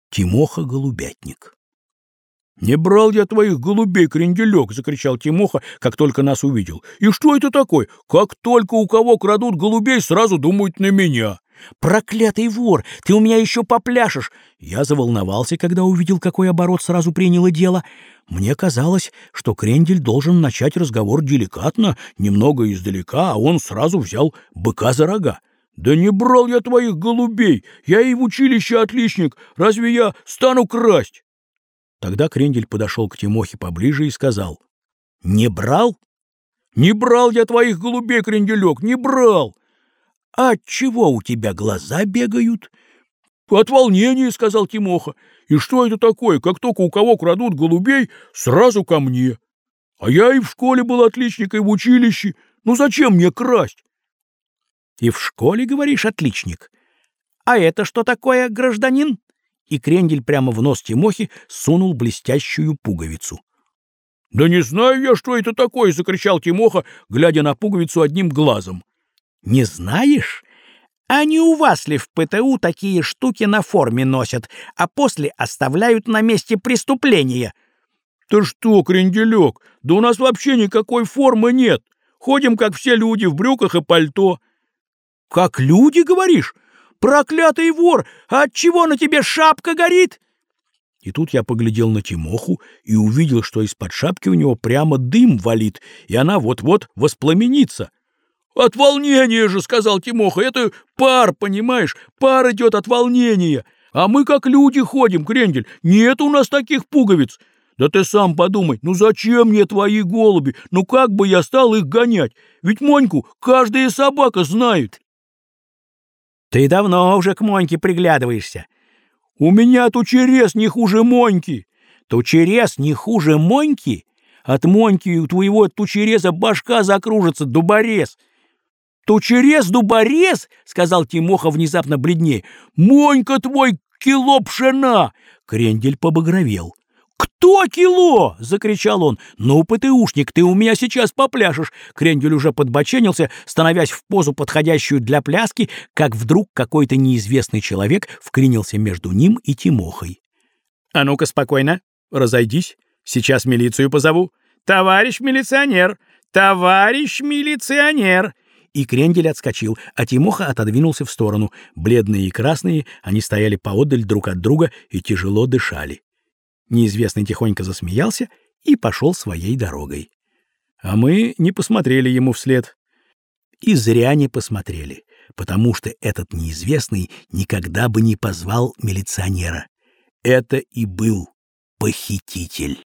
Тимоха Голубятник. «Не брал я твоих голубей, кренделек!» — закричал Тимоха, как только нас увидел. «И что это такое? Как только у кого крадут голубей, сразу думают на меня!» «Проклятый вор! Ты у меня еще попляшешь!» Я заволновался, когда увидел, какой оборот сразу приняло дело. Мне казалось, что крендель должен начать разговор деликатно, немного издалека, а он сразу взял быка за рога. «Да не брал я твоих голубей! Я и в училище отличник! Разве я стану красть?» Тогда крендель подошел к Тимохе поближе и сказал: «Не брал?» «Не брал я твоих голубей, кренделек, не брал!» «А отчего у тебя глаза бегают?» «От волнения», — сказал Тимоха. «И что это такое? Как только у кого крадут голубей, сразу ко мне. А я и в школе был отличник, и в училище. Ну зачем мне красть?» «И в школе, говоришь, отличник? А это что такое, гражданин?» И крендель прямо в нос Тимохи сунул блестящую пуговицу. «Да не знаю я, что это такое!» — закричал Тимоха, глядя на пуговицу одним глазом. «Не знаешь? А не у вас ли в ПТУ такие штуки на форме носят, а после оставляют на месте преступления?» «Ты что, кренделек, да у нас вообще никакой формы нет. Ходим, как все люди, в брюках и пальто». «Как люди, говоришь? Проклятый вор! А отчего на тебе шапка горит?» И тут я поглядел на Тимоху и увидел, что из-под шапки у него прямо дым валит, и она вот-вот воспламенится. «От волнения же», — сказал Тимоха, — «это пар, понимаешь, пар идет от волнения. А мы как люди ходим, крендель, нет у нас таких пуговиц. Да ты сам подумай, ну зачем мне твои голуби? Ну как бы я стал их гонять? Ведь Моньку каждая собака знает». «Ты давно уже к Моньке приглядываешься». «У меня тучерез не хуже Моньки». «Тучерез не хуже Моньки? От Моньки у твоего тучереза башка закружится, дуборез». «Тучерез-дуборез?» — сказал Тимоха внезапно бледнее. «Монька твой кило пшена!» Крендель побагровел. «Кто кило?» — закричал он. «Ну, ПТУшник, ты у меня сейчас попляшешь!» Крендель уже подбоченился, становясь в позу, подходящую для пляски, как вдруг какой-то неизвестный человек вклинился между ним и Тимохой. «А ну-ка, спокойно, разойдись, сейчас милицию позову. Товарищ милиционер! Товарищ милиционер!» И крендель отскочил, а Тимоха отодвинулся в сторону. Бледные и красные, они стояли поодаль друг от друга и тяжело дышали. Неизвестный тихонько засмеялся и пошел своей дорогой. А мы не посмотрели ему вслед. И зря не посмотрели, потому что этот неизвестный никогда бы не позвал милиционера. Это и был похититель.